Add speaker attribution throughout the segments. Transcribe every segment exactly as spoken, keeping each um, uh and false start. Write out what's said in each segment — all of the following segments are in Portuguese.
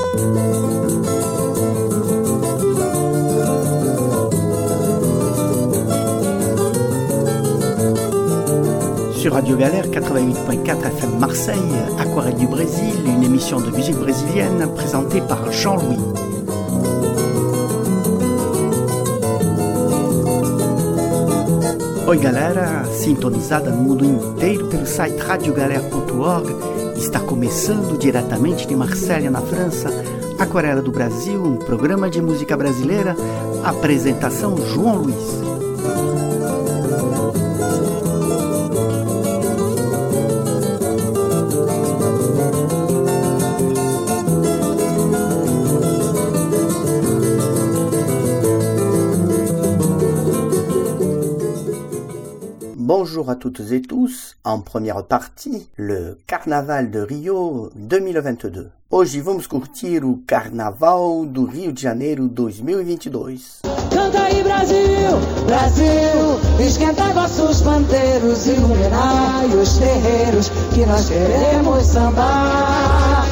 Speaker 1: Sur Radio Galère quatre-vingt-huit virgule quatre F M Marseille, Aquarelle du Brésil, une émission de musique brésilienne présentée par Jean-Louis. Oi galera, sintonizada no mundo inteiro pelo site radio galera ponto org, está começando diretamente de Marselha, na França, Aquarela do Brasil, um programa de música brasileira, apresentação João Luiz. Bonjour à toutes et tous, en première partie, le Carnaval de Rio dois mil e vinte e dois. Hoje vamos curtir o Carnaval do Rio de Janeiro dois mil e vinte e dois.
Speaker 2: Canta aí Brasil, Brasil, esquenta vossos pandeiros, iluminai os terreiros, que nós queremos sambar.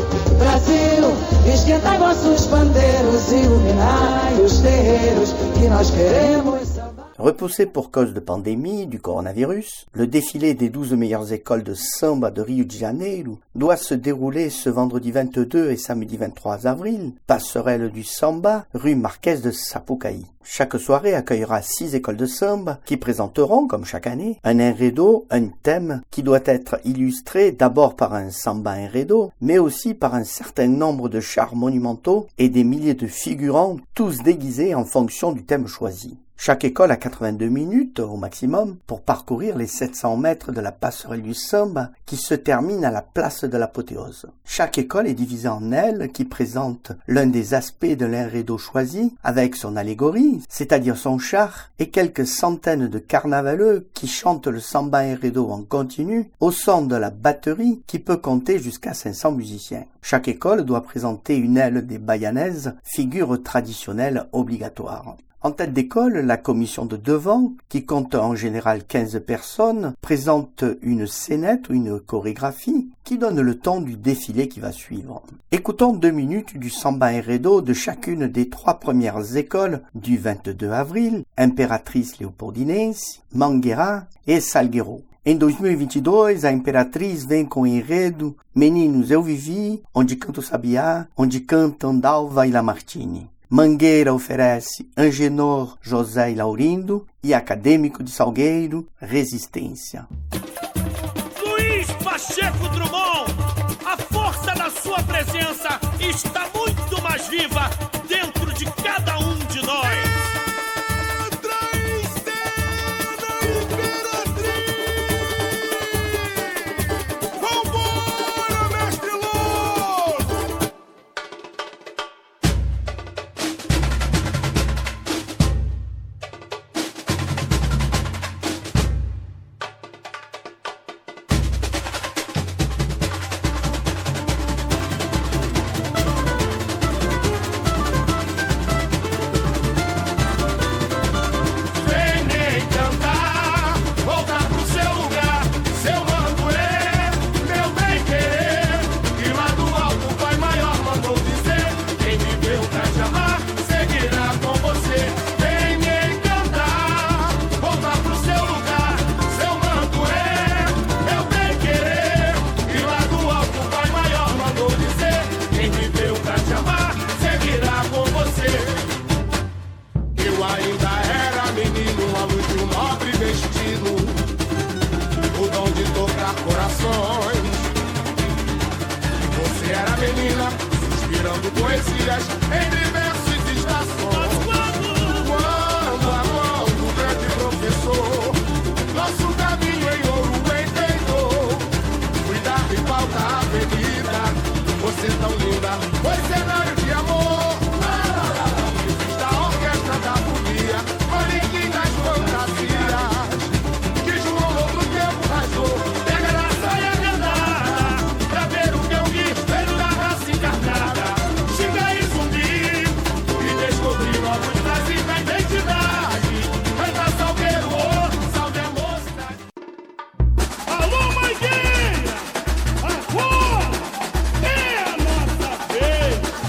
Speaker 2: Brasil, esquenta vossos pandeiros, iluminai os terreiros, que nós queremos sambar.
Speaker 1: Repoussé pour cause de pandémie du coronavirus, le défilé des douze meilleures écoles de samba de Rio de Janeiro doit se dérouler ce vendredi vingt-deux et samedi vingt-trois avril, passerelle du samba, rue Marquês de Sapucaí. Chaque soirée accueillera six écoles de samba qui présenteront, comme chaque année, un enredo, un thème qui doit être illustré d'abord par un samba enredo, mais aussi par un certain nombre de chars monumentaux et des milliers de figurants, tous déguisés en fonction du thème choisi. Chaque école a quatre-vingt-deux minutes au maximum pour parcourir les sept cents mètres de la passerelle du samba qui se termine à la place de l'apothéose. Chaque école est divisée en ailes qui présentent l'un des aspects de l'enredo choisi avec son allégorie, c'est-à-dire son char, et quelques centaines de carnavaleux qui chantent le samba enredo en continu au son de la batterie qui peut compter jusqu'à cinq cents musiciens. Chaque école doit présenter une aile des Baianaises, figure traditionnelle obligatoire. En tête d'école, la commission de devant, qui compte en général quinze personnes, présente une scénette ou une chorégraphie qui donne le ton du défilé qui va suivre. Écoutons deux minutes du samba enredo de chacune des trois premières écoles du vingt-deux avril, Imperatriz Leopoldinense, Mangueira et Salgueiro. Em dois mil e vinte e dois, a Imperatriz vem com o enredo Meninos Eu Vivi, onde canta o Sabiá, onde cantam Dalva e Lamartine. Mangueira oferece Angenor, José e Laurindo e Acadêmico de Salgueiro, Resistência.
Speaker 3: Luiz Pacheco Drummond, a força da sua presença está muito mais viva dentro de cada um de nós.
Speaker 4: Hey!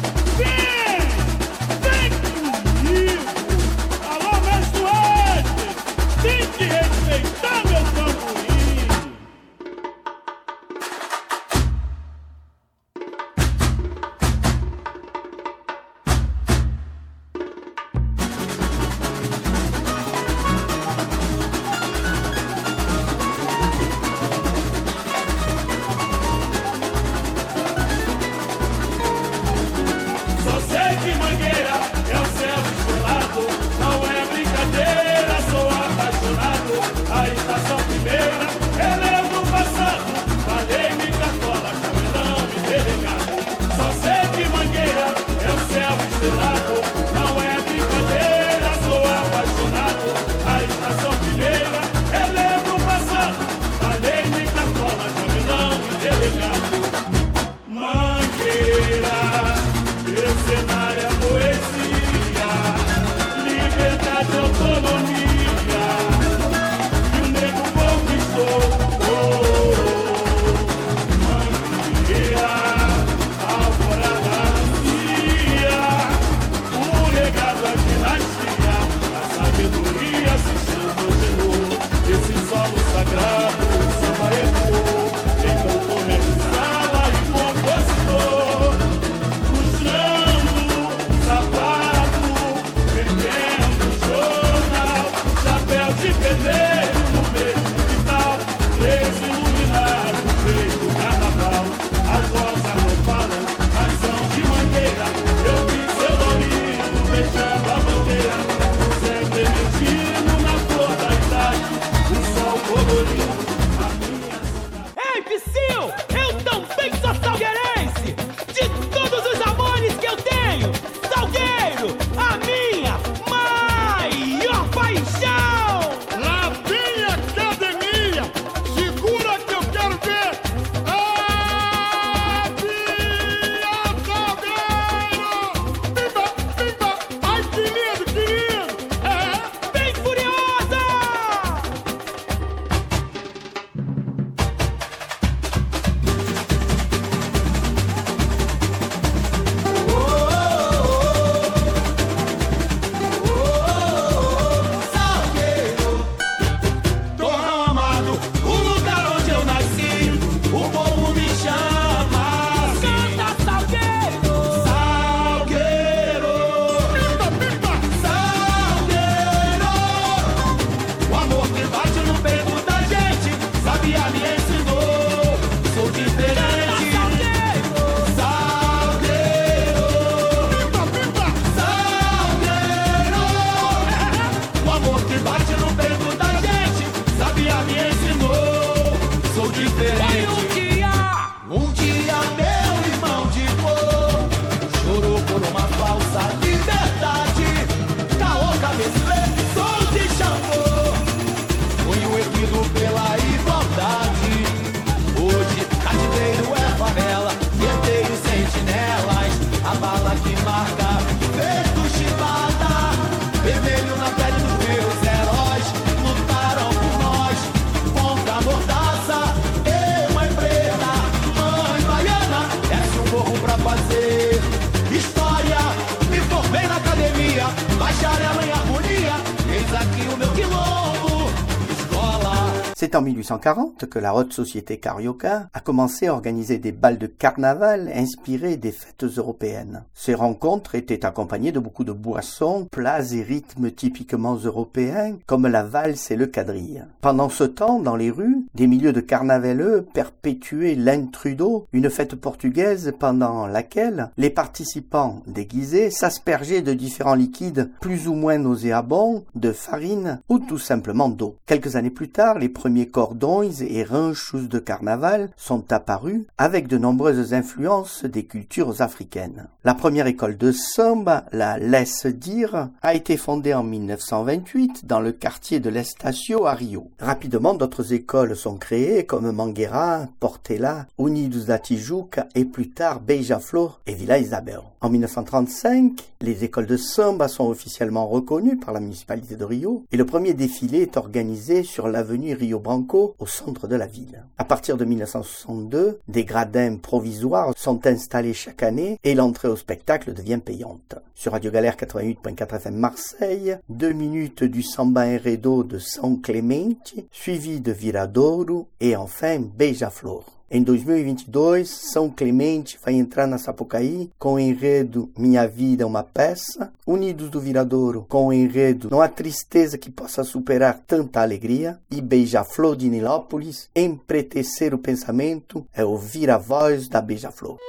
Speaker 4: que marca, feito chibata, vermelho na pele dos meus heróis, lutaram por nós, contra a mordaça, eu, mãe preta, mãe baiana, desce um morro pra fazer história, me formei na academia, bacharel em harmonia, eis aqui o meu quilombo, escola.
Speaker 1: C'est en mille huit cent quarante que la haute société carioca a commencé à organiser des bals de carnaval inspirés des fêtes européennes. Ces rencontres étaient accompagnées de beaucoup de boissons, plats et rythmes typiquement européens, comme la valse et le quadrille. Pendant ce temps, dans les rues, des milieux de carnavaleux perpétuaient l'intrudo, une fête portugaise pendant laquelle les participants déguisés s'aspergeaient de différents liquides plus ou moins nauséabonds, de farine ou tout simplement d'eau. Quelques années plus tard, les premiers cordons et ranchos de carnaval sont apparus avec de nombreuses influences des cultures africaines. La première école de samba, la Laisse Dire, a été fondée en mille neuf cent vingt-huit dans le quartier de l'Estácio à Rio. Rapidement, d'autres écoles sont créées comme Mangueira, Portela, Unidos da Tijuca et plus tard Beija-Flor et Villa Isabel. En mille neuf cent trente-cinq, les écoles de samba sont officiellement reconnues par la municipalité de Rio et le premier défilé est organisé sur l'avenue Rio Branco au centre de la ville. À partir de mille neuf cent soixante-deux, des gradins provisoires sont installés chaque année et l'entrée au spectacle devient payante. Sur Radio Galère quatre-vingt-huit virgule quatre F M Marseille, deux minutes du samba enredo de São Clemente, suivi de Viradouro et enfin Beija-Flor. Em dois mil e vinte e dois, São Clemente vai entrar na Sapucaí com o enredo Minha Vida é uma Peça, Unidos do Viradouro com o enredo Não há Tristeza que Possa Superar Tanta Alegria e Beija-Flor de Nilópolis, Empretecer o Pensamento é ouvir a voz da Beija-Flor.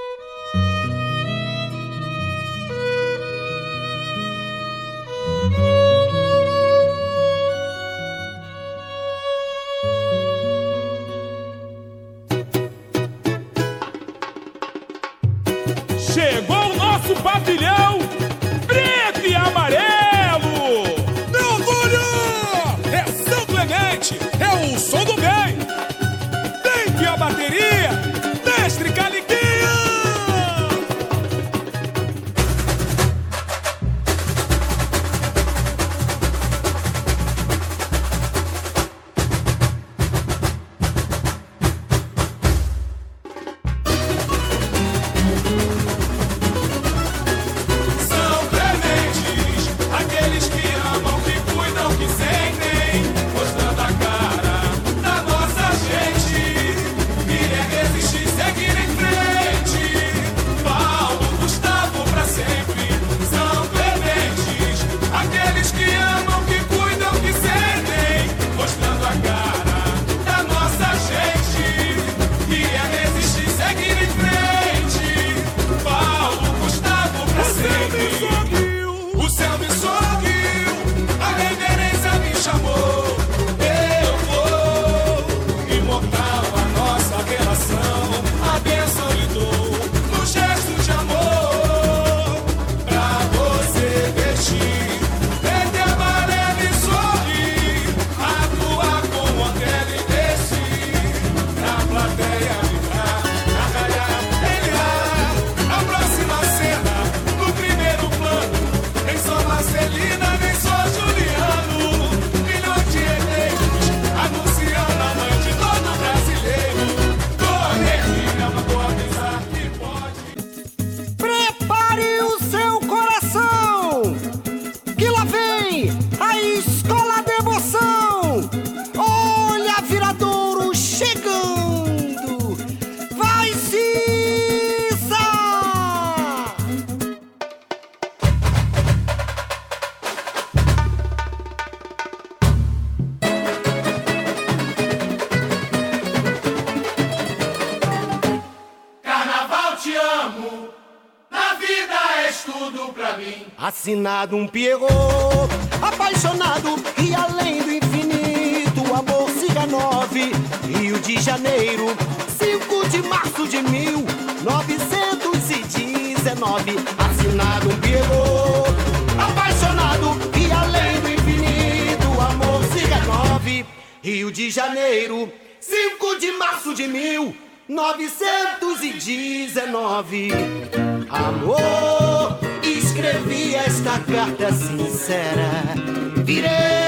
Speaker 3: Chegou o nosso pavilhão preto e amarelo. Meu orgulho é São Clemente, é o som do bem. Tem que a bateria, mestre Caliquinha.
Speaker 4: Assinado um Pierrot, apaixonado e além do infinito, amor siga nove, Rio de Janeiro, cinco de março de mil novecentos e dezenove. Assinado um Pierrot, apaixonado e além do infinito, amor siga nove, Rio de Janeiro, cinco de março de mil novecentos e dezenove. Amor carta sincera. Virei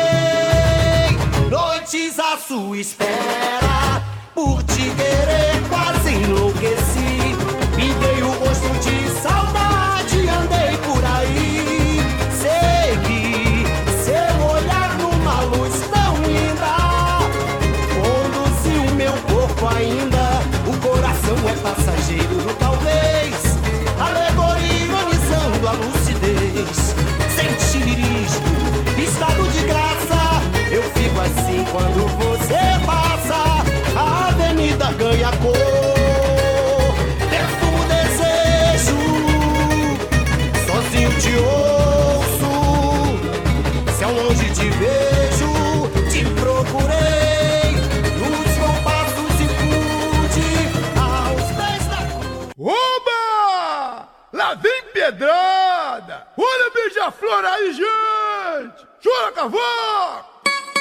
Speaker 4: noites à sua espera, por te querer quase enlouqueci. Pintei o rosto de saudade, andei por aí. Segui seu olhar numa luz tão linda, conduziu meu corpo ainda. O coração é passageiro do talvez, alegoria ironizando a lucidez. Sem tirirismo, estado de graça, eu fico assim quando você passa. A avenida ganha cor, perfumo desejo, sozinho te ouço. Se ao longe te vejo, te procurei nos compassos e pude aos pés da cruz.
Speaker 3: Oba! Lá vem pedrada! Olha beija-flor aí, gente! Chora, cavalo!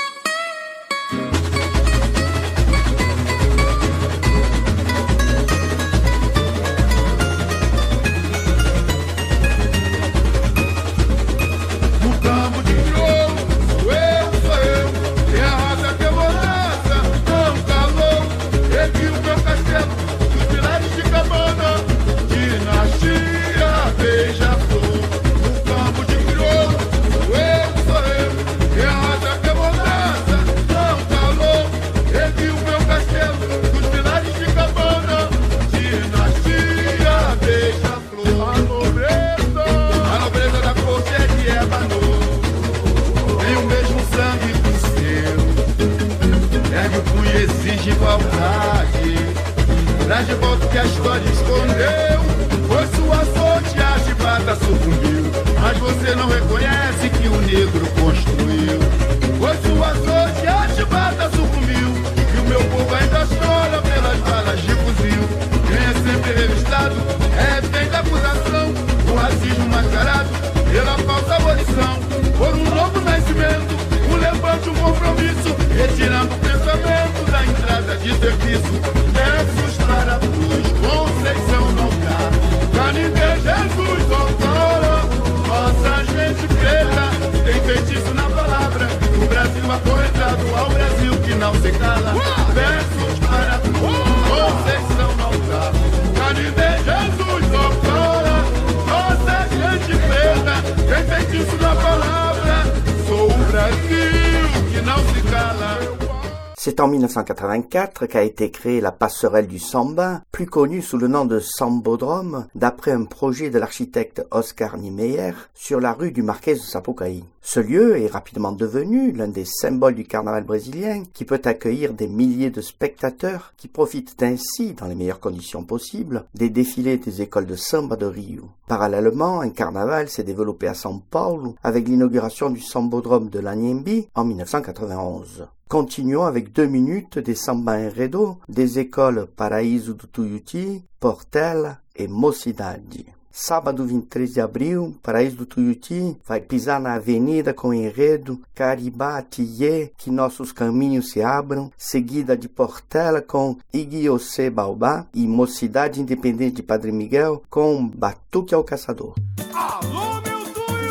Speaker 5: Exige igualdade, traz de volta o que a história escondeu. Foi sua sorte, a chibata sucumbiu, mas você não reconhece que o negro construiu. Foi sua sorte, a chibata sucumbiu, e o meu povo ainda chora pelas balas de fuzil. Quem é sempre revistado é refém da acusação, o racismo mascarado pela falsa abolição. Por um novo nascimento, um levante, um compromisso, retirando o pensamento da entrada de serviço. Versos para a cruz, Conceição não dá. Canindé, Jesus, outrora, nossa gente preta tem feitiço na palavra. O Brasil acorrentado ao Brasil que não se cala. Versos para a cruz, Conceição não dá. Canindé, Jesus, outrora, nossa gente preta tem feitiço na palavra. Sou o Brasil que não se cala.
Speaker 1: C'est en mille neuf cent quatre-vingt-quatre qu'a été créée la passerelle du Samba, plus connue sous le nom de Sambodrome, d'après un projet de l'architecte Oscar Niemeyer sur la rue du Marquês de Sapucaí. Ce lieu est rapidement devenu l'un des symboles du carnaval brésilien qui peut accueillir des milliers de spectateurs qui profitent ainsi, dans les meilleures conditions possibles, des défilés des écoles de samba de Rio. Parallèlement, un carnaval s'est développé à São Paulo avec l'inauguration du Sambodrome de l'Anhembi en mille neuf cent quatre-vingt-onze. Continuons avec deux minutes des samba enredo des écoles Paraíso do Tuiuti, Portela et Mocidade. Sábado vinte e três de abril, Paraíso do Tuiuti vai pisar na avenida com o enredo Caribá Tiê, que nossos caminhos se abram, seguida de Portela com Iguiocê Baobá e Mocidade Independente de Padre Miguel com Batuque ao Caçador.
Speaker 3: Alô, meu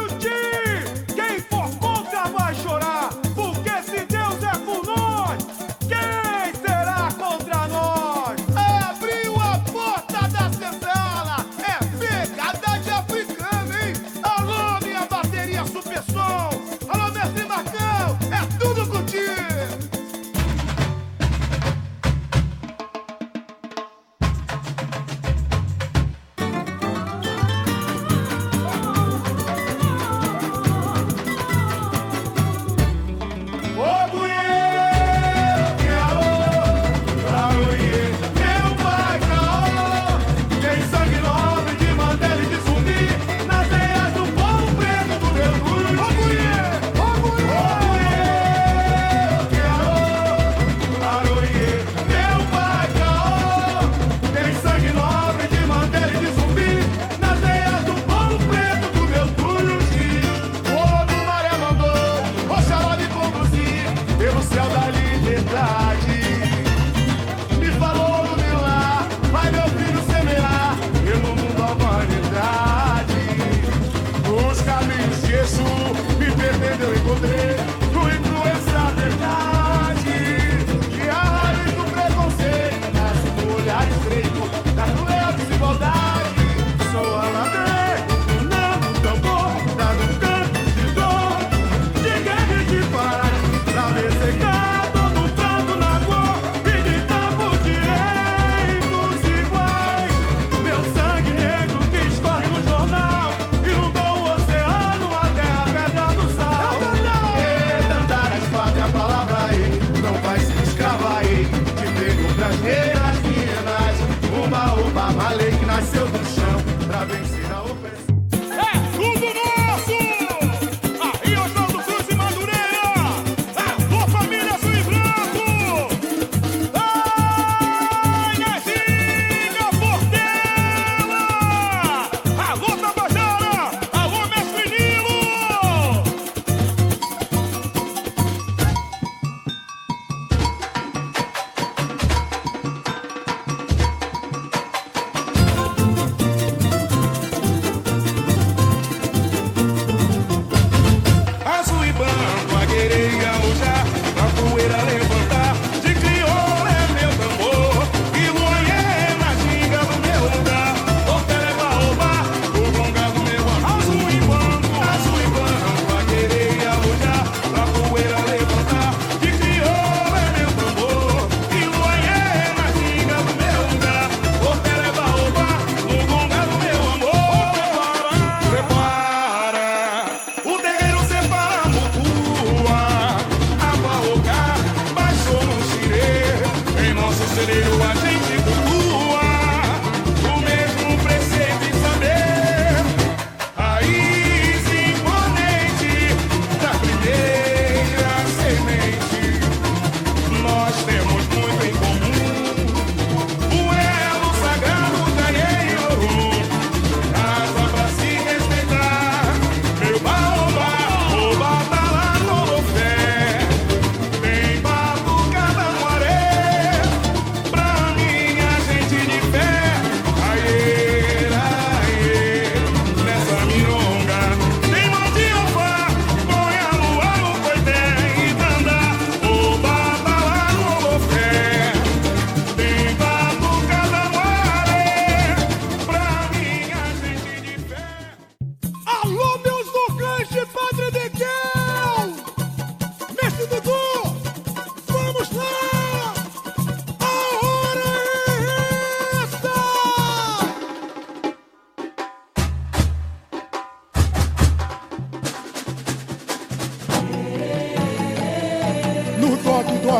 Speaker 3: Tuiuti! Quem for contra vai chorar, porque se Deus é por nós, quem será contra nós? Abriu a porta da senzala, é pegada de africano, hein? Alô, minha bateria super som, alô, mestre Marcão, é tudo contigo!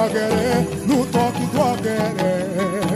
Speaker 6: agueré, no toque do agueré.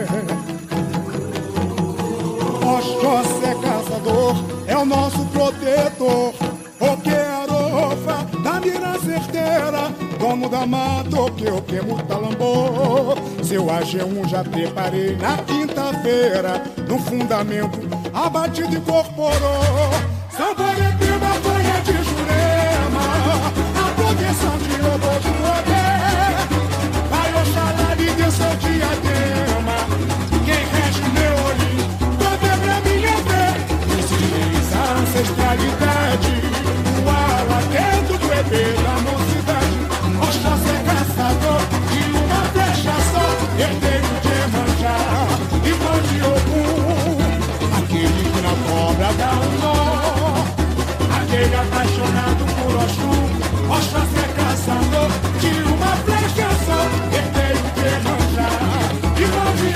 Speaker 6: Oxóssi é caçador, é o nosso protetor. O que arofa, da mira certeira, dono da mata, o que o que mutalambô. Seu A G um já preparei na quinta-feira, no fundamento, a batida incorporou. Samboretema, banha de Jurema, a proteção de robô de poder. Vai Oxalá lhe dê seu diadema, quem resta meu olhinho, todo é pra minha fé. Desliza a ancestralidade, o ala dentro do E P da mocidade. Oxóssi é caçador de uma flecha só, herdeiro de Emanjá e pão de Ogum. Aquele que na cobra dá um nó, aquele apaixonado por Oxum. Oxóssi é caçador de uma flecha só, herdeiro de Emanjá e pão de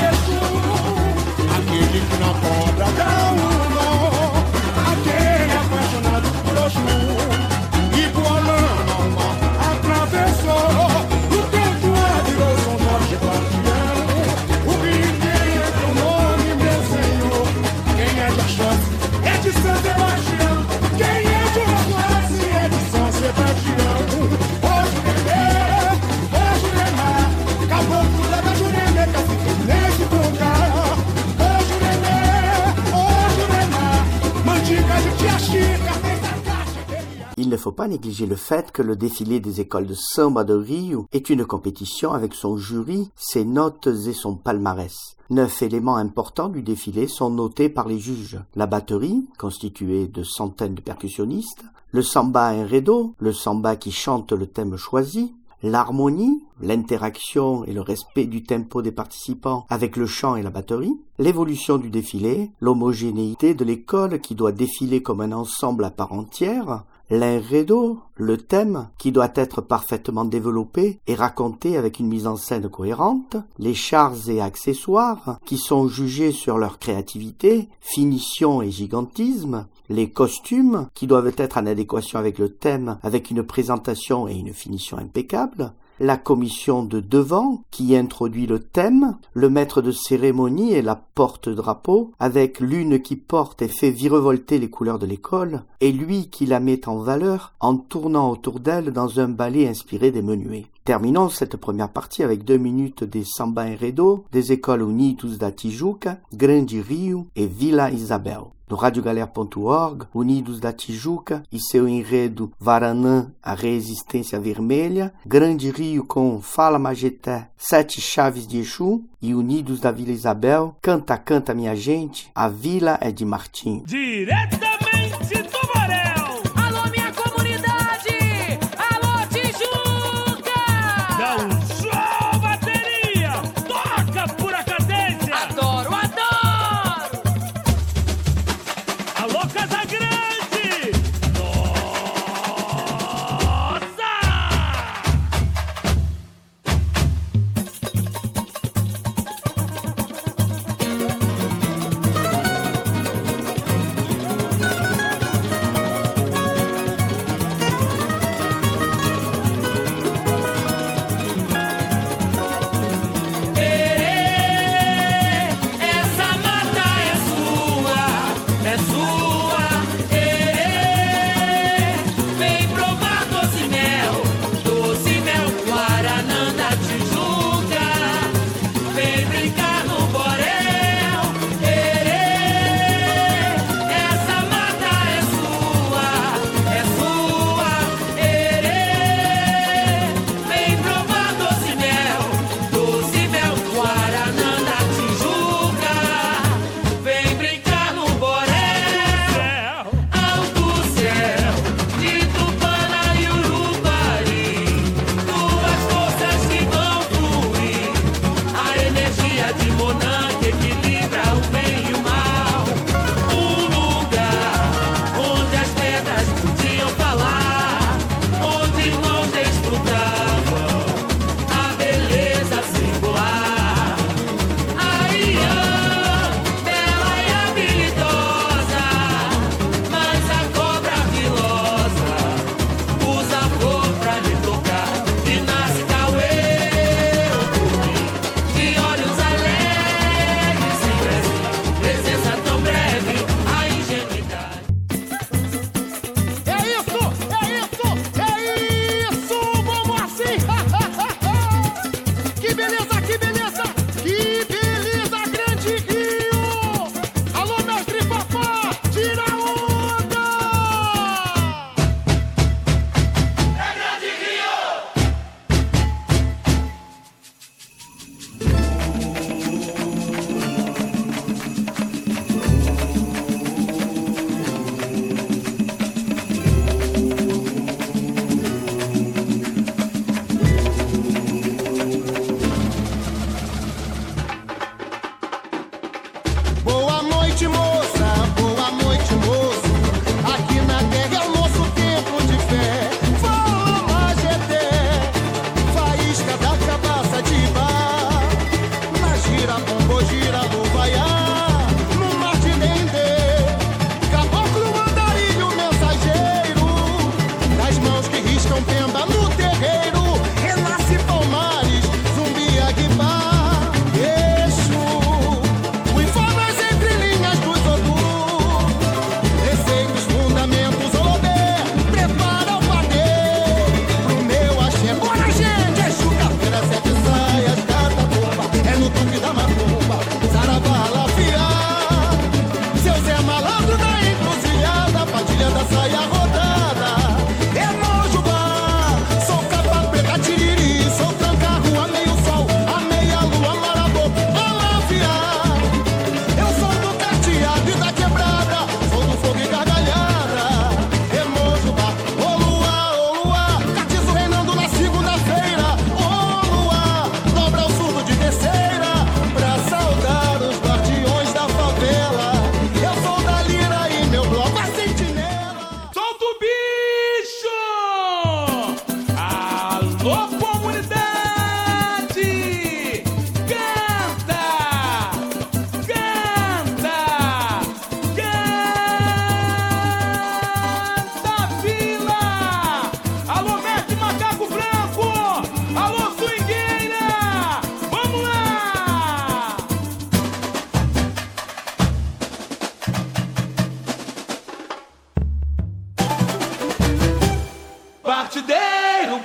Speaker 6: Ogum. Aquele que na cobra dá um nó, aquele apaixonado por Oxum. E Boalana uma atravessou, o tempo virou São Jorge Guardião. O rio inteiro é teu nome, meu senhor. Quem é de Oxóssi é de São Sebastião. Quem é de Oxóssi é de São Sebastião. Ô Juremê, ô Juremá, caboclo da Juremê, cacique nesse lugar. Ô Juremê, ô Juremá, mandiga de Tia Chica, fez a caixa dele.
Speaker 1: Il ne faut pas négliger le fait que le défilé des écoles de samba de Rio est une compétition avec son jury, ses notes et son palmarès. Neuf éléments importants du défilé sont notés par les juges. La batterie, constituée de centaines de percussionnistes, le samba enredo, le samba qui chante le thème choisi, l'harmonie, l'interaction et le respect du tempo des participants avec le chant et la batterie, l'évolution du défilé, l'homogénéité de l'école qui doit défiler comme un ensemble à part entière, l'enredo, le thème qui doit être parfaitement développé et raconté avec une mise en scène cohérente, les chars et accessoires qui sont jugés sur leur créativité, finition et gigantisme, les costumes qui doivent être en adéquation avec le thème avec une présentation et une finition impeccable, la commission de devant qui introduit le thème, le maître de cérémonie et la porte-drapeau avec l'une qui porte et fait virevolter les couleurs de l'école et lui qui la met en valeur en tournant autour d'elle dans un ballet inspiré des menuets. Terminons cette première partie avec deux minutes des samba enredo des écoles Unidos da Tijuca, Grande Rio et Vila Isabel. No rádio galera ponto org, Unidos da Tijuca e seu enredo Varanã, a Resistência Vermelha, Grande Rio com Fala Majeté, Sete Chaves de Exu e Unidos da Vila Isabel, Canta, Canta Minha Gente, a Vila é de Martim.
Speaker 3: Diretamente do Borel.
Speaker 7: Alô, minha comunidade! Alô, Tijuca!
Speaker 3: Dá um show, bateria! Toca pura cadência!
Speaker 7: Adoro, adoro!
Speaker 3: Alô, Casa Grande! Nossa!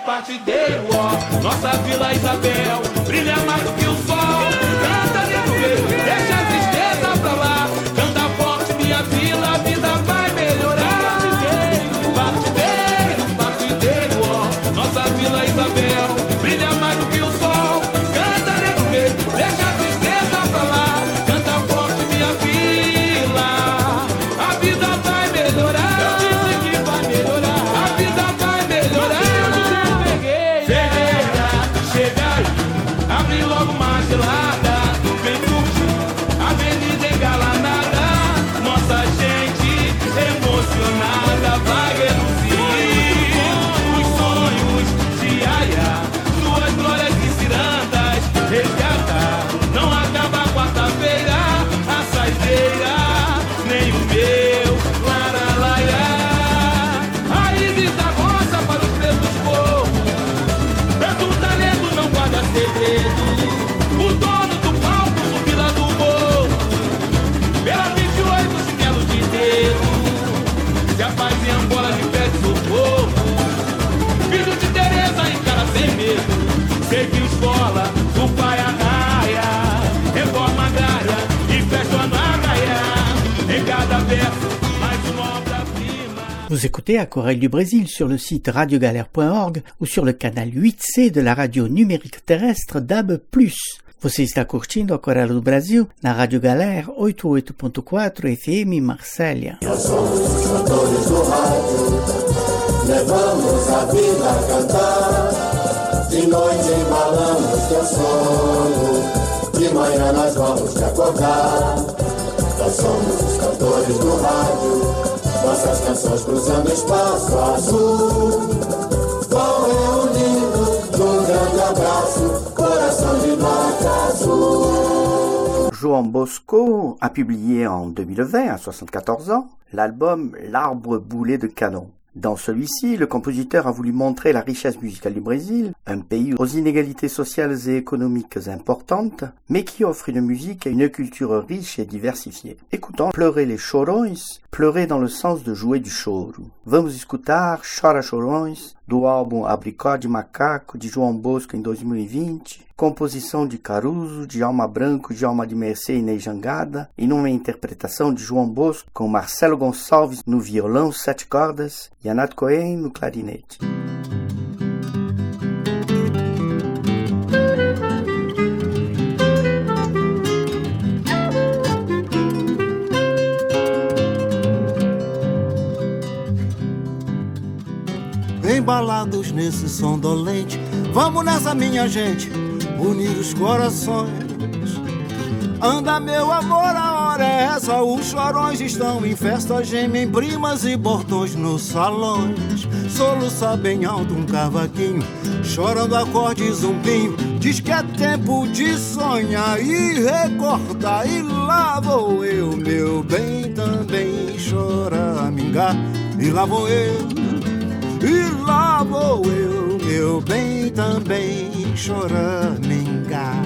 Speaker 8: partideiro, ó. Nossa Vila Isabel brilha mais do que o sol. Canta, nego velho, deixa a tristeza pra lá. Canta forte, minha vila, a vida vai melhorar. Partideiro, partideiro, partideiro, ó. Nossa Vila Isabel brilha mais do que o sol. Canta, nego velho, deixa a tristeza pra lá. Canta forte, minha vila, a vida vai melhorar. Vem curtir, avenida engalanada. Nossa gente emocionada vai reduzir os sonhos de Aia, suas glórias e cirandas resgatar. Não acaba quarta-feira, a saideira, nem o meu laralaia. A Ibis da roça para os pretos povo, tanto talento não guarda segredo. O dono do palco, subida do morro, pela vinte e oito, chinelo de dedo. Se a paz em Angola de pé de socorro, filho de Tereza encara sem medo. Seguiu escola, o pai arraia, reforma agrária e fecha na raia. Em cada verso, mais uma obra-prima.
Speaker 1: Vous écoutez Aquarelle du Brésil sur le site radio galère point org ou sur le canal huit C de la radio numérique terrestre D A B plus. Você está curtindo Aquarela do Brasil na Rádio Galera oitenta e oito ponto quatro F M Marsella.
Speaker 9: Nós somos os cantores do rádio, levamos a vida a cantar. De noite embalamos teu sono, de manhã nós vamos te acordar. Nós somos os cantores do rádio, nossas canções cruzando espaço azul. Vão reunindo num grande abraço, coração de nota azul.
Speaker 1: João Bosco a publié en deux mille vingt, à soixante-quatorze ans, l'album L'arbre boulé de canon. Dans celui-ci, le compositeur a voulu montrer la richesse musicale du Brésil, un pays aux inégalités sociales et économiques importantes, mais qui offre une musique et une culture riche et diversifiée. Écoutons Pleurer les Chorões, pleurer dans le sens de jouer du choro. Vamos escutar Chora Chorões, do álbum Abricó de Macaco, de João Bosco em dois mil e vinte, composição de Caruso, de Alma Branco, de Alma de Mercê e Ney Jangada, e numa interpretação de João Bosco com Marcelo Gonçalves no violão sete cordas e Anat Cohen no clarinete.
Speaker 4: Embalados nesse som dolente, vamos nessa, minha gente, unir os corações. Anda, meu amor, a hora é essa. Os chorões estão em festa, gemem primas e bordões nos salões. Soluça bem alto um cavaquinho, chorando acorde zumbinho. Diz que é tempo de sonhar e recordar. E lá vou eu, meu bem, também choramingar. E lá vou eu, e lá vou eu, meu bem, também choramingar.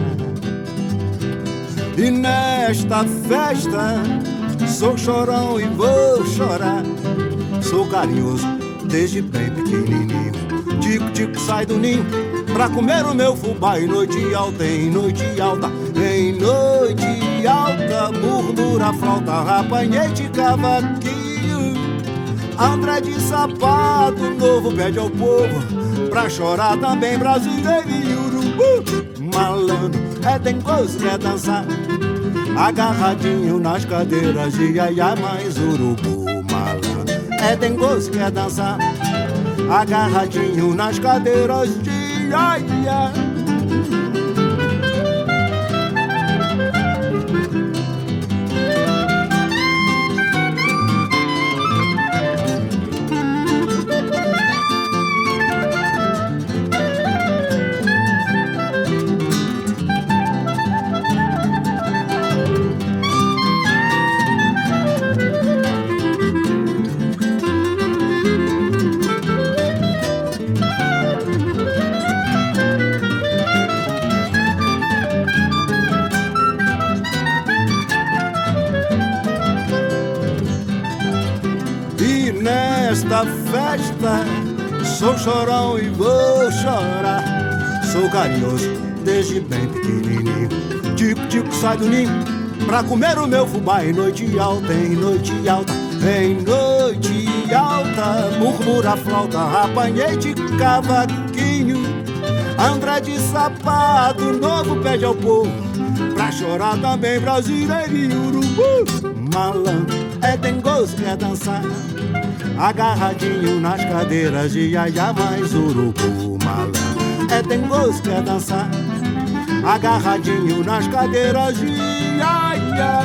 Speaker 4: E nesta festa sou chorão e vou chorar. Sou carinhoso desde bem pequenininho. Tico-tico sai do ninho pra comer o meu fubá. Em noite alta, em noite alta, em noite alta, murmura a flauta, rapanhete, cavaquinho. André de sapato novo pede ao povo pra chorar também, brasileiro e urubu. Malandro é dengoso, quer dançar agarradinho nas cadeiras de iaia, mais urubu. Malandro é dengoso, quer dançar agarradinho nas cadeiras de iaia. Nesta festa Sou chorão e vou chorar. Sou carinhoso desde bem pequenininho. Tico, tico, sai do ninho pra comer o meu fubá em noite alta, em noite alta, em noite alta. Murmura a flauta, apanhei de cavaquinho. André de sapato novo pede ao povo pra chorar também brasileiro e urubu. Malandro é dengoso, quer dançar agarradinho nas cadeiras de Yaya mais urubu. Malandro é dengoso, quer dançar agarradinho nas cadeiras de Yaya.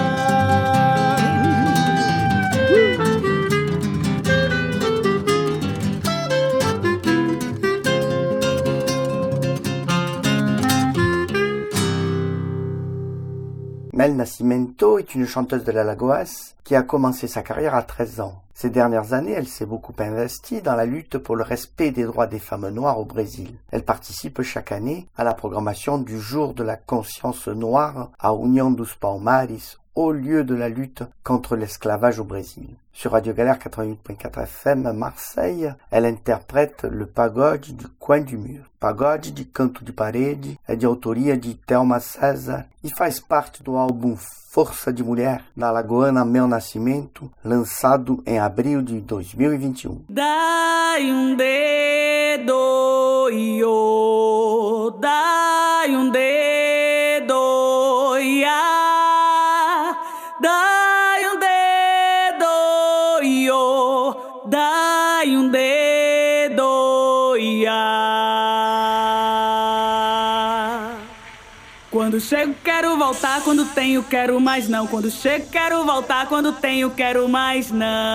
Speaker 1: Mel Nascimento est une chanteuse de l'Alagoas qui a commencé sa carrière à treize ans. Ces dernières années, elle s'est beaucoup investie dans la lutte pour le respect des droits des femmes noires au Brésil. Elle participe chaque année à la programmation du Jour de la conscience noire à União dos Palmares, au lieu de la lutte contre l'esclavage au Brésil. Sur Radio Galère quatre-vingt-huit point quatre F M Marseille, elle interprète le pagode du coin du mur. Pagode de Canto de Parede é de autoria de Thelma César e faz parte do álbum Força de Mulher, da alagoana Mel Nascimento, lançado em abril de dois mil e vinte e um.
Speaker 7: Dai um dedo, io, dai um dedo, ia, dai um dedo, io, dai um dedo, ia. Quando chego quero voltar, quando tenho quero mais não. Quando chego quero voltar, quando tenho quero mais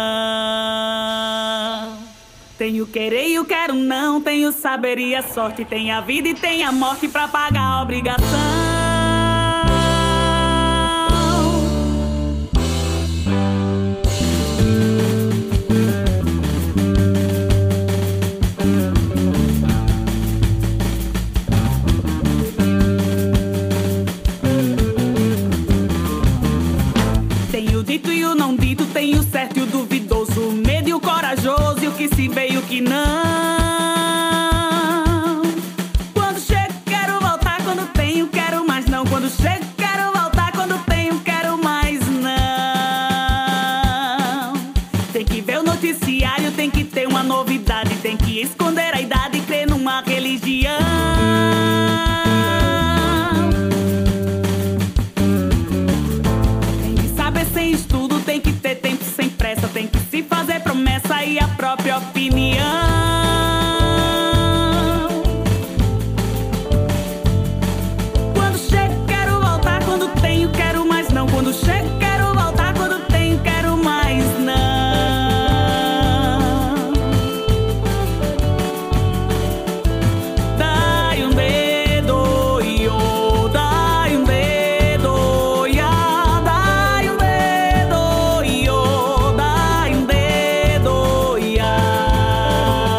Speaker 7: não. Tenho querer e o quero não, tenho saber e a sorte, tem a vida e tem a morte pra pagar a obrigação. Dito e o não dito, tem o certo e o duvidoso, o medo e o corajoso, e o que se vê e o que não. Quando chego quero voltar, quando tenho quero mais não. Quando chego quero voltar, quando tenho quero mais não. Tem que ver o noticiário, tem que ter uma novidade, tem que esconder a idade e crer numa religião. Sem estudo, tem que ter tempo sem pressa, tem que se fazer promessa e a própria opinião. Quando chego quero voltar, quando tenho quero mais não. Quando chego quero voltar, quando tenho quero mais não. Dai um dedo, io, dai um dedo, ia. Dai um dedo, ia.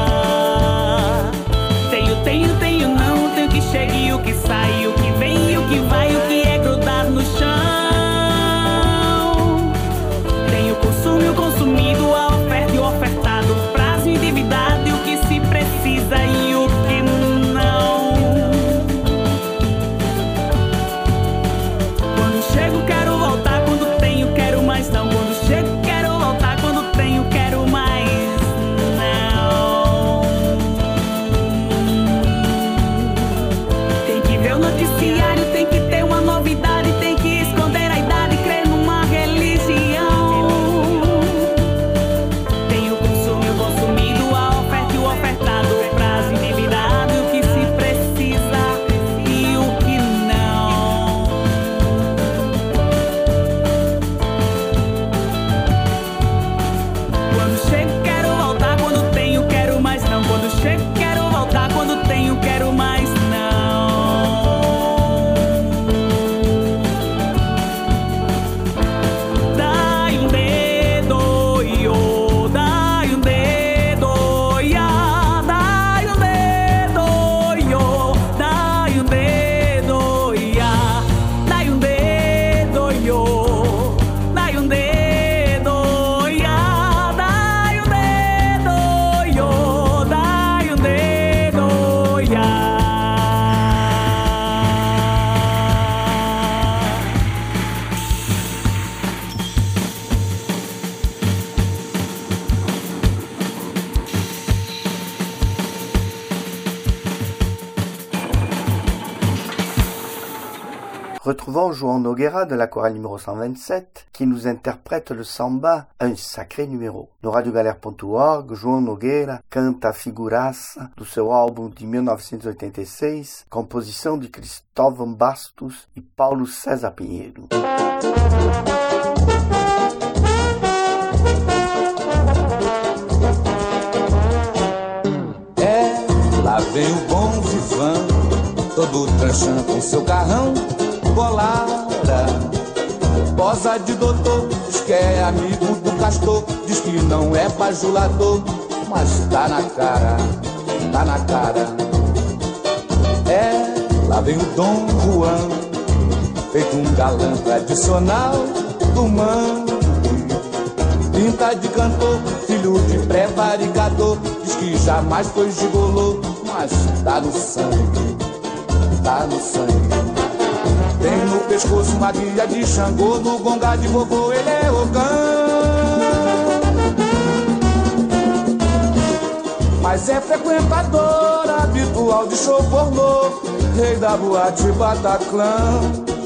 Speaker 1: Retrouvons João Nogueira de la chorale numéro cent vingt-sept qui nous interprète le samba, un sacré numéro. No radio galera ponto org, João Nogueira canta Figuraça do seu álbum de mil novecentos e oitenta e seis, composição de Cristóvão Bastos e Paulo César Pinheiro.
Speaker 8: É, lá vem o bom vivan, todo tranchando com seu carrão, bolada, posa de doutor, diz que é amigo do castor, diz que não é bajulador, mas tá na cara, tá na cara. É, lá vem o Dom Juan, feito um galã tradicional do mangue, pinta de cantor, filho de pré-varicador, diz que jamais foi gigolô, mas tá no sangue, tá no sangue. Tem no pescoço uma guia de Xangô, no gonga de vovô ele é ogã. Mas é frequentador habitual de show pornô, rei da boate Bataclan.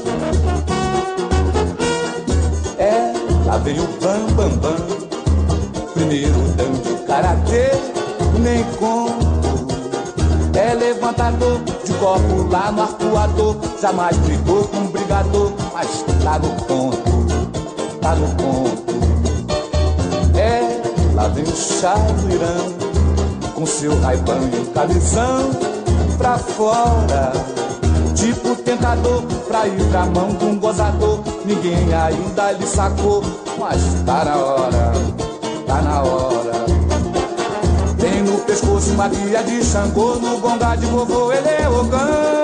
Speaker 8: É, lá vem o Bam Bam Bam, primeiro dan de karatê, nem conto. É levantador de copo lá no arcoador, jamais brigou com um brigador, mas tá no ponto, tá no ponto. É, lá vem o chá do Irã, com seu raibão e o camisão pra fora, tipo tentador pra ir pra mão de um gozador. Ninguém ainda lhe sacou, mas tá na hora, tá na hora. Tem no pescoço uma guia de Xangô, no gonga de vovô ele é ogã.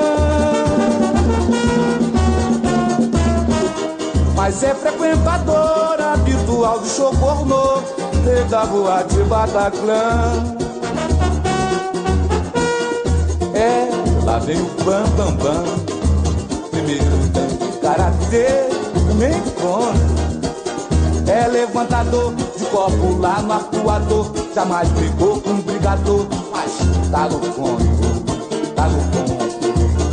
Speaker 8: Mas é frequentador habitual de show pornô, rei da boate Bataclan. É, lá vem o Bam Bam Bam, primeiro dan de karatê, nem conta. É levantador de copo lá no arcoador, jamais brigou com um brigador, mas tá no ponto, tá no ponto.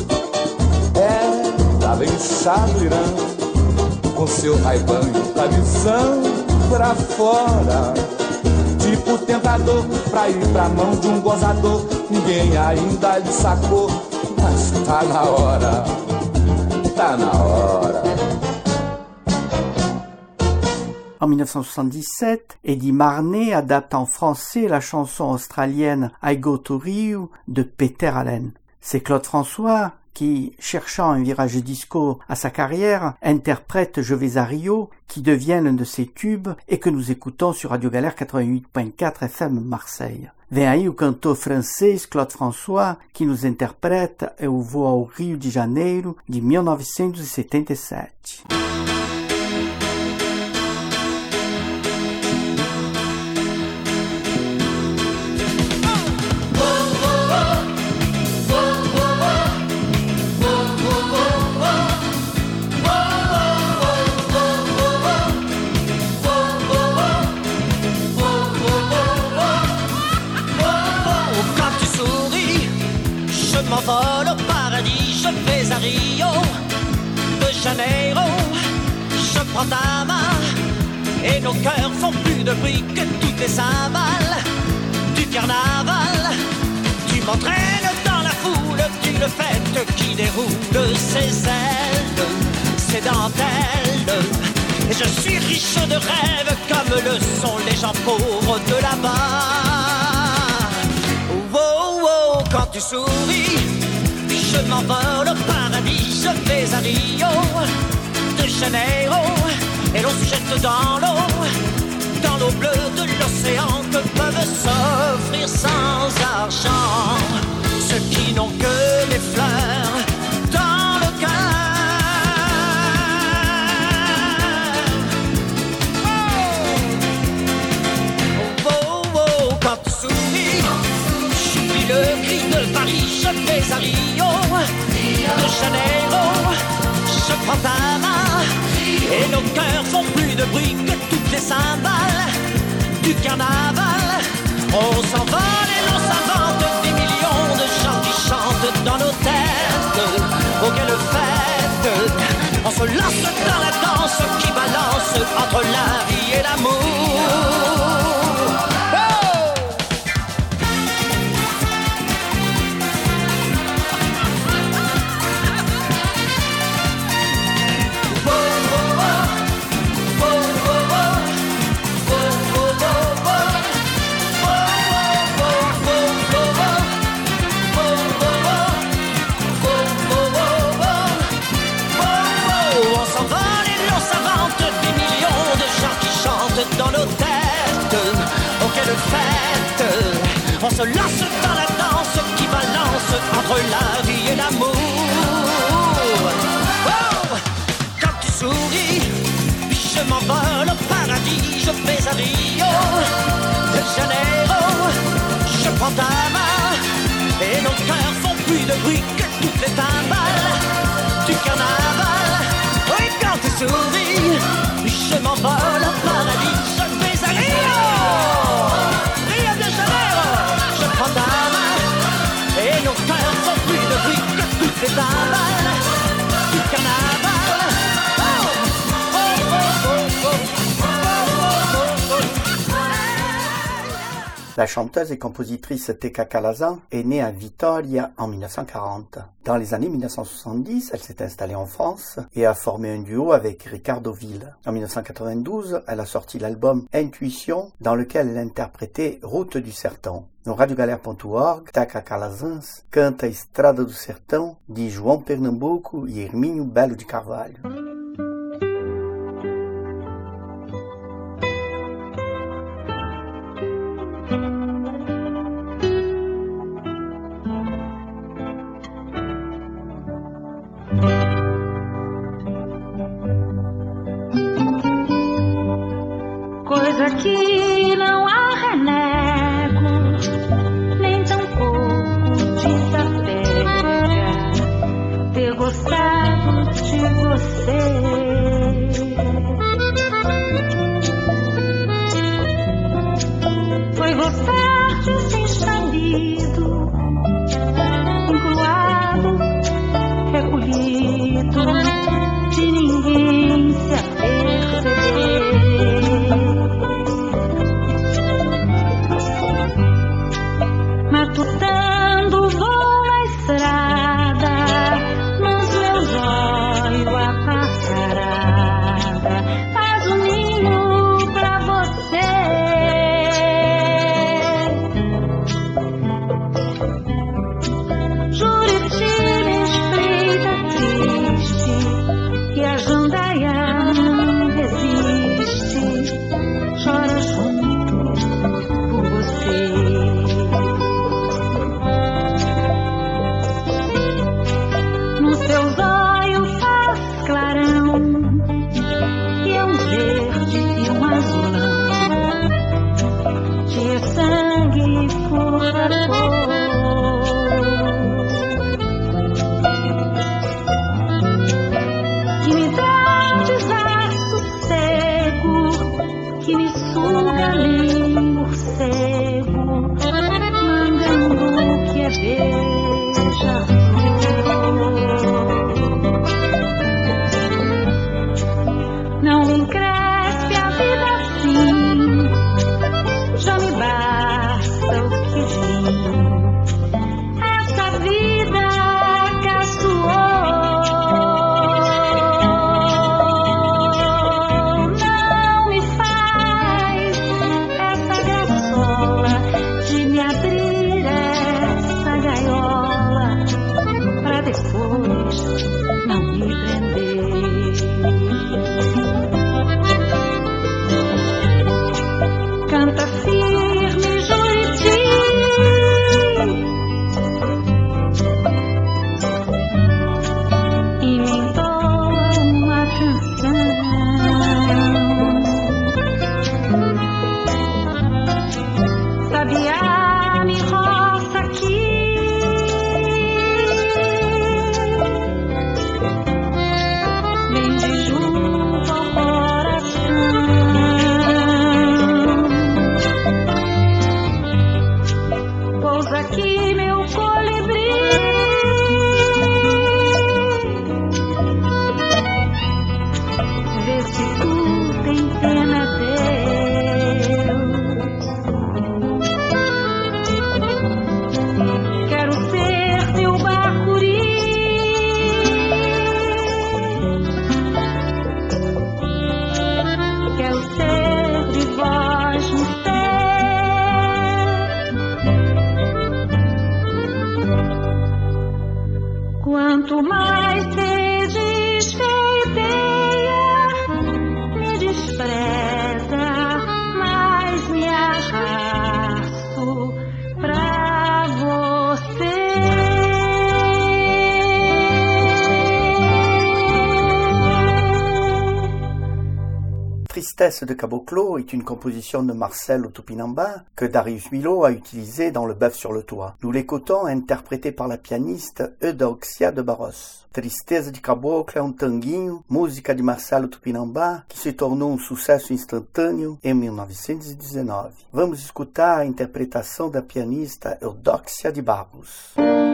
Speaker 8: É, lá vem o chá do Irã, com seu raibão e o camisão pra fora, tipo tentador pra ir pra mão de um gozador. Ninguém ainda lhe sacou, mas tá na hora, tá na hora.
Speaker 1: En dix-neuf cent soixante-dix-sept, Eddie Marnet adapte en français la chanson australienne I Go to Rio de Peter Allen. C'est Claude François qui, cherchant un virage disco à sa carrière, interprète Je vais à Rio, qui devient l'un de ses tubes et que nous écoutons sur Radio Galère quatre-vingt-huit point quatre F M Marseille. Vem aí o cantor francês Claude François, que nos interpreta Eu Vou ao Rio de Janeiro, de mil novecentos e setenta e sete.
Speaker 10: M'envole au paradis, je vais à Rio de Janeiro. Je prends ta main et nos cœurs font plus de bruit que toutes les cymbales du carnaval. Tu m'entraînes dans la foule d'une fête qui déroule ses ailes, ses dentelles. Et je suis riche de rêves comme le sont les gens pauvres de là-bas. Oh, oh, quand tu souris, je m'envole au paradis, je vais à Rio de Janeiro. Et l'on se jette dans l'eau, dans l'eau bleue de l'océan, que peuvent s'offrir sans argent ceux qui n'ont que des fleurs dans le cœur. Oh, oh, oh, quand tu souris, j'oublie le cri de Paris, je vais à Rio de Janeiro. Je prends ta main et nos cœurs font plus de bruit que toutes les cymbales du carnaval. On s'envole et l'on s'invente des millions de gens qui chantent dans nos têtes. Oh, quelle fête! entre la vie et l'amour. Dans nos têtes, oh quelle fête! On se lance dans la danse qui balance entre la vie et l'amour. Oh, quand tu souris, je m'envole au paradis, je vais à Rio de Janeiro. Je prends ta main et nos cœurs font plus de bruit que toutes les timbales du carnaval. Oui, quand tu souris, je m'envole au paradis, je vais à Rio, Rio de Janeiro. Je prends ta main et nos cœurs font plus de bruit que toutes les timbales du carnaval. Oh, oh, oh, oh, oh, oh, oh, oh.
Speaker 1: La chanteuse et compositrice Teka Calazan est née à Vitoria en mille neuf cent quarante. Dans les années mille neuf cent soixante-dix, elle s'est installée en France et a formé un duo avec Ricardo Ville. En mille neuf cent quatre-vingt-douze, elle a sorti l'album Intuition, dans lequel elle interprétait Route du Sertão. No radio galera ponto org, Teka Calazan canta Estrada do Sertão, de João Pernambuco e Hermínio Belo de Carvalho.
Speaker 11: Coisa que não há renego, nem tampouco desapega, ter gostado de você. Foi gostar desestalido, encruado, recolhido, de ninguém se aperceber. Matutando vou na estrada, nos meus olhos a passarada faz um ninho pra você. Juriti me espreita triste, que a jandaia não resiste, chora junto por você. Seus olhos faz clarão, que é um verde e um azulão, de sangue e flor da cor. Que me dá desassossego, que me suga nem morcego, mandando que é beija-flor. Não me encrespe a vida assim, já me basta o que vim. Essa vida caçoou, não me faz essa graçola de me abrir essa gaiola pra depois não me prender. Canta firme, Juriti, e me entoa uma canção. Sabiá me roça aqui, vem de junto ao coração. Pousa aqui meu colibri, vê se tu tem
Speaker 1: Tristesse de Caboclo est une composition de Marcelo Tupinamba que Darius Milhaud a utilisée dans Le Bœuf sur le toit. Nous l'écoutons interprété par la pianiste Eudoxia de Barros. Tristeza de Caboclo é um tanguinho, música de Marcelo Tupinamba, que se tornou um sucesso instantâneo em mil novecentos e dezenove. Vamos escutar a interpretação da pianista Eudoxia de Barros.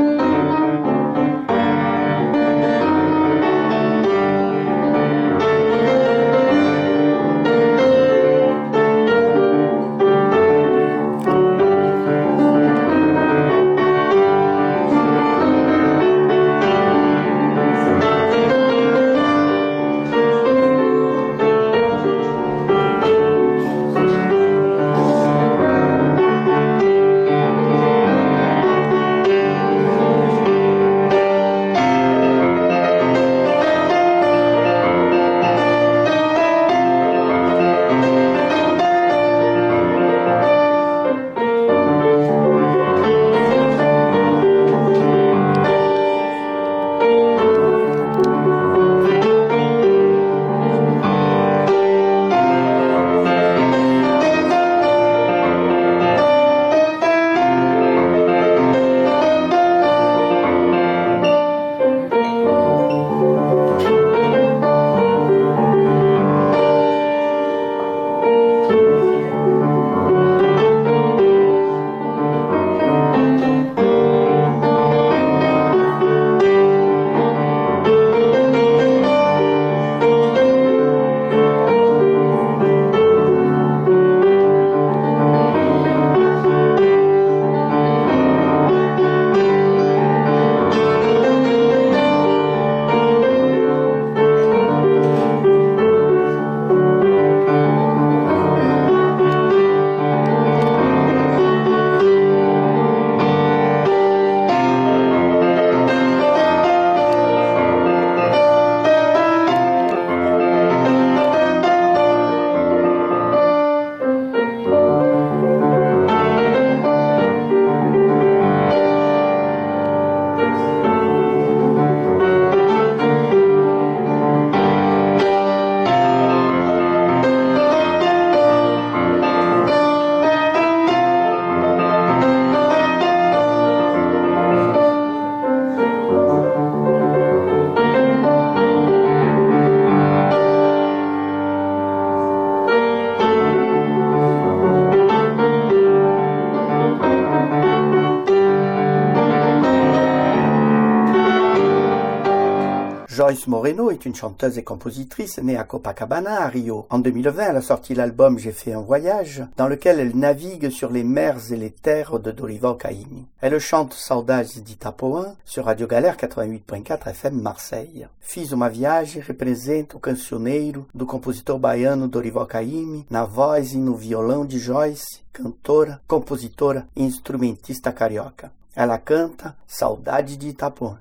Speaker 1: Joyce Moreno est une chanteuse et compositrice née à Copacabana, à Rio. En deux mille vingt, elle a sorti l'album J'ai fait un voyage, dans lequel elle navigue sur les mers et les terres de Dorival Caymmi. Elle chante Saudades de Itapuã sur Radio Galère quatre-vingt-huit point quatre F M Marseille. Fiz uma viagem representa o cancioneiro do compositor baiano Dorival Caymmi, na voz e no violão de Joyce, cantora, compositora e instrumentista carioca. Ela canta Saudade de Itapuã.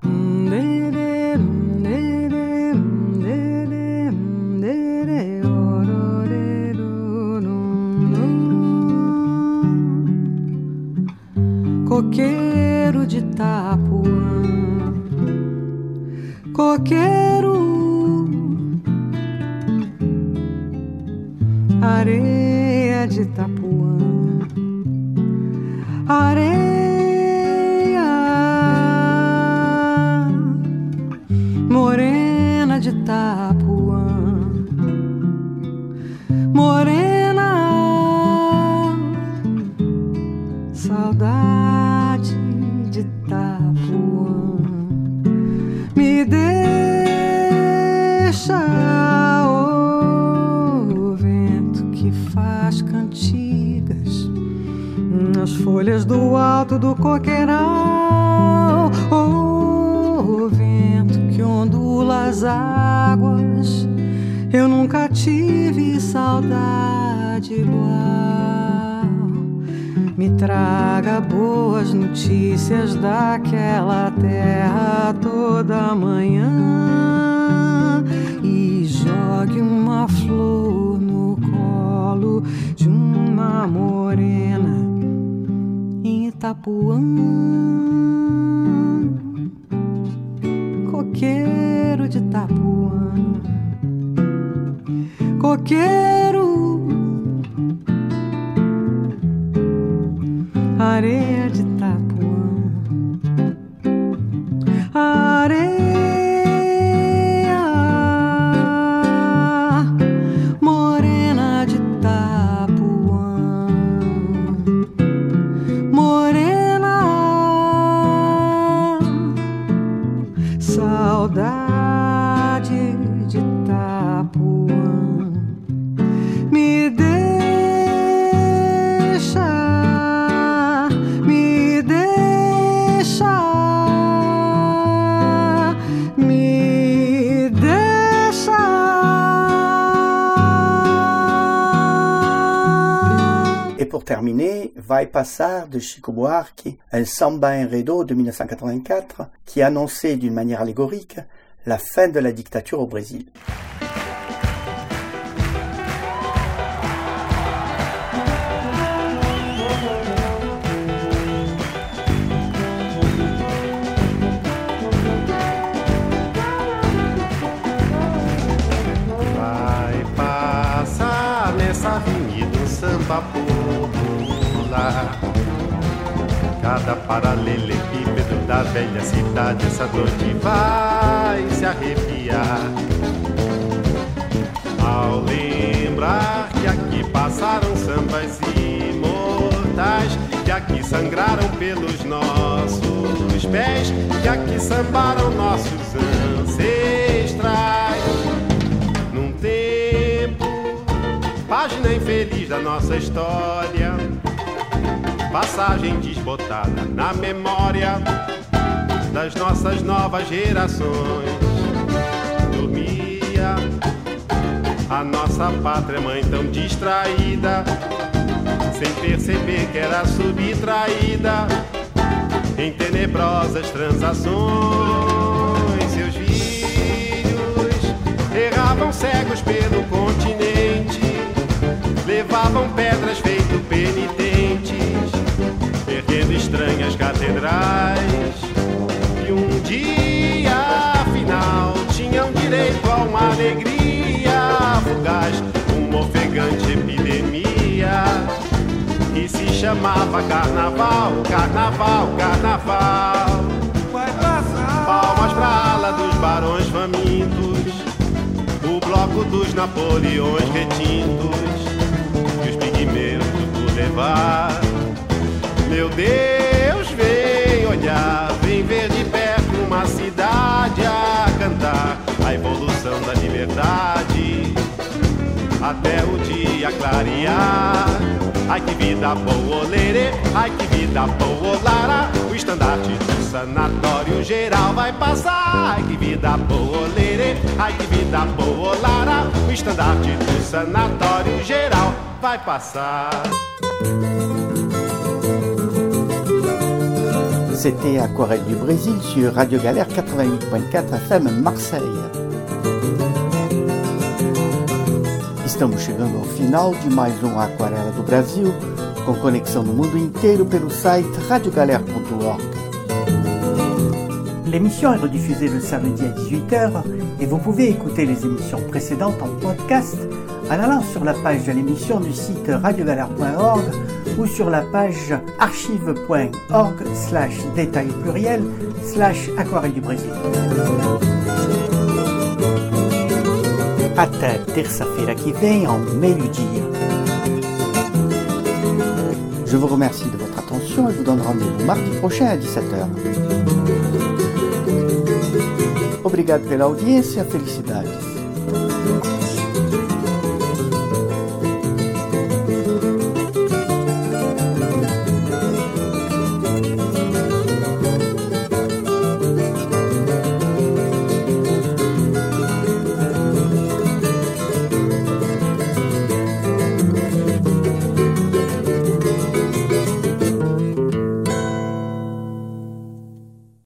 Speaker 12: Coqueiro de Itapuã, coqueiro, areia de Itapuã, areia, morena de Itapuã, morena, saudade de Itapuã, me deixa o vento que faz cantigas nas folhas do alto do coqueiral, o vento que ondula as águas. Eu nunca tive saudade igual. Me traga boas notícias daquela terra toda manhã e jogue uma flor no colo de uma morena em Itapuã. Coqueiro de Itapuã, coqueiro, areia de Itapuã, areia morena de Itapuã, morena, saudade de Itapuã, me deixa, me deixa, me deixa.
Speaker 1: Et pour terminer, Vai Passar de Chico Buarque, un samba enredo de mille neuf cent quatre-vingt-quatre qui annonçait d'une manière allégorique la fin de la dictature au Brésil.
Speaker 13: Vai passar nessa avenida um samba popular, cada paralelepípedo da velha cidade essa noite vai se arrepiar, ao lembrar que aqui passaram sambas imortais, que aqui sangraram pelos nossos pés, que aqui sambaram nossos ancestrais. Num tempo, página infeliz da nossa história, passagem desbotada na memória das nossas novas gerações. Dormia a nossa pátria mãe tão distraída, sem perceber que era subtraída em tenebrosas transações. Seus filhos erravam cegos pelo continente, levavam pedras feito penitentes, perdendo estranhas catedrais. E um dia, afinal, tinham direito a uma alegria fugaz, uma ofegante epidemia que se chamava carnaval, carnaval, carnaval. Vai passar. Palmas pra ala dos barões famintos, o bloco dos Napoleões retintos e os pigmeus do Boulevard. Meu Deus, vem olhar, vem ver de perto uma cidade a cantar a evolução da liberdade até o dia clarear. Ai que vida boa, lerê, ai que vida boa, lara, o estandarte do sanatório geral vai passar. Ai que vida boa, lerê, ai que vida boa, lara, o estandarte do sanatório geral vai passar.
Speaker 1: C'était Aquarelle du Brésil sur Radio Galère quatre-vingt-huit point quatre F M Marseille. Estamos chegando ao final de mais um Aquarela do Brasil, com conexão no mundo inteiro pelo site radio galère point org. L'émission est rediffusée le samedi à dix-huit heures et vous pouvez écouter les émissions précédentes en podcast en allant sur la page de l'émission du site radio galère point org ou sur la page archive point org slash détail pluriel slash aquarelle du Brésil. Até terça-feira que vem, ao meio-dia. Je vous remercie de votre attention et vous donne rendez-vous mardi prochain à dix-sept heures. Obrigado pela audiência, felicidades.